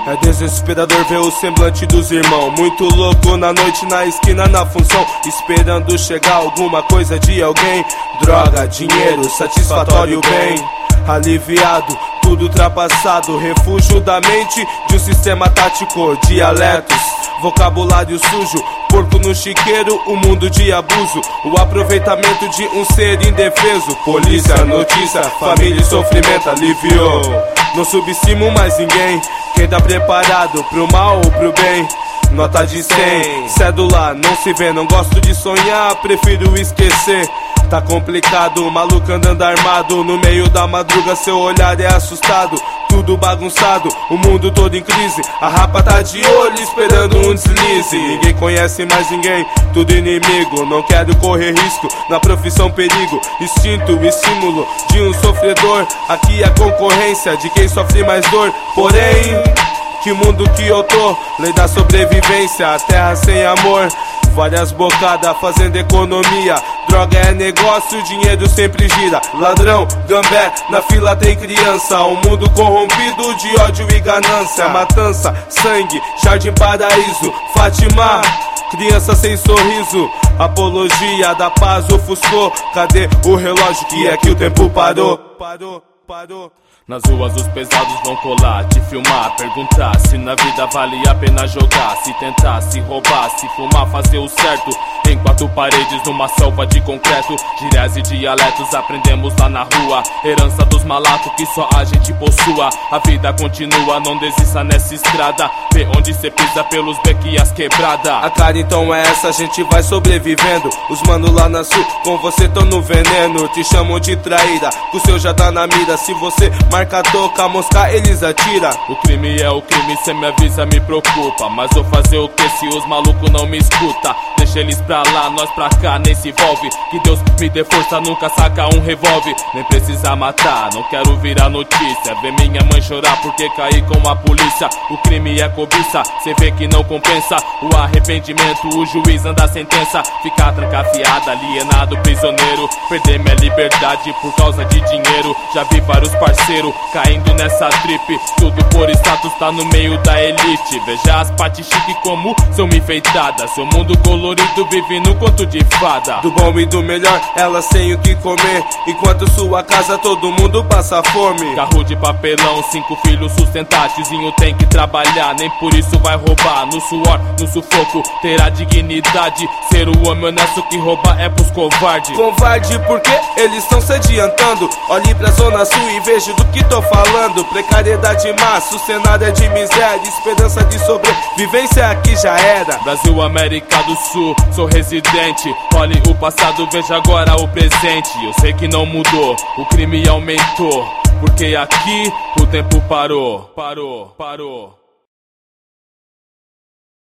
É desesperador ver o semblante dos irmãos, muito louco na noite, na esquina, na função, esperando chegar alguma coisa de alguém. Droga, dinheiro, satisfatório, bem aliviado, tudo ultrapassado, refúgio da mente de um sistema tático, dialetos, vocabulário sujo, porco no chiqueiro, um mundo de abuso, o aproveitamento de um ser indefeso. Polícia, notícia, família e sofrimento, aliviou. Não subestimo mais ninguém, quem tá preparado pro mal ou pro bem. Nota de 100, cédula, não se vê, não gosto de sonhar, prefiro esquecer. Tá complicado, maluco andando armado, no meio da madruga seu olhar é assustado. Tudo bagunçado, o mundo todo em crise, a rapa tá de olho esperando um deslize. Ninguém conhece mais ninguém, tudo inimigo, não quero correr risco, na profissão perigo. Instinto, estímulo de um sofredor, aqui a concorrência de quem sofre mais dor. Porém, que mundo que eu tô, lei da sobrevivência, terra sem amor. Várias bocadas fazendo economia, droga é negócio, dinheiro sempre gira. Ladrão, gambé, na fila tem criança. Um mundo corrompido de ódio e ganância. Matança, sangue, jardim paraíso, Fátima, criança sem sorriso. Apologia da paz ofuscou, cadê o relógio que é que o tempo parou? Parou. Nas ruas os pesados vão colar, te filmar, perguntar se na vida vale a pena jogar, se tentar, se roubar, se fumar, fazer o certo. Em quatro paredes numa selva de concreto, gírias e dialetos aprendemos lá na rua, herança dos malatos que só a gente possua. A vida continua, não desista nessa estrada, vê onde cê pisa pelos becos e as quebradas. A cara então é essa, a gente vai sobrevivendo. Os mano lá na sul, com você tão no veneno, te chamam de traíra, o seu já tá na mira. Se você marca toca, mosca eles atira. O crime é o crime, cê me avisa, me preocupa, mas vou fazer o que se os malucos não me escuta? Deixa eles pra lá, nós pra cá, nem se envolve. Que Deus me dê força, nunca saca um revólver. Nem precisa matar, não quero virar notícia. Ver minha mãe chorar porque caí com a polícia. O crime é cobiça, cê vê que não compensa. O arrependimento, o juiz anda a sentença. Ficar trancafiado, alienado, prisioneiro. Perder minha liberdade por causa de dinheiro. Já vi vários parceiros caindo nessa trip. Tudo por status, tá no meio da elite. Veja as partes chique como são enfeitadas. Seu mundo colorido vive no conto de fada. Do bom e do melhor, elas têm o que comer, enquanto sua casa todo mundo passa fome. Carro de papelão, 5 filhos sustentar. Tizinho tem que trabalhar, nem por isso vai roubar. No suor, no sufoco, terá dignidade. Ser o homem honesto que rouba é pros covardes. Covarde porque eles estão se adiantando. Olhe pra zona sul e vejo do que tô falando. Precariedade massa, o cenário é de miséria. Esperança de sobrevivência aqui já era. Brasil, América do Sul, sou residente. Olhe o passado, veja agora o presente. Eu sei que não mudou, o crime aumentou, porque aqui o tempo parou.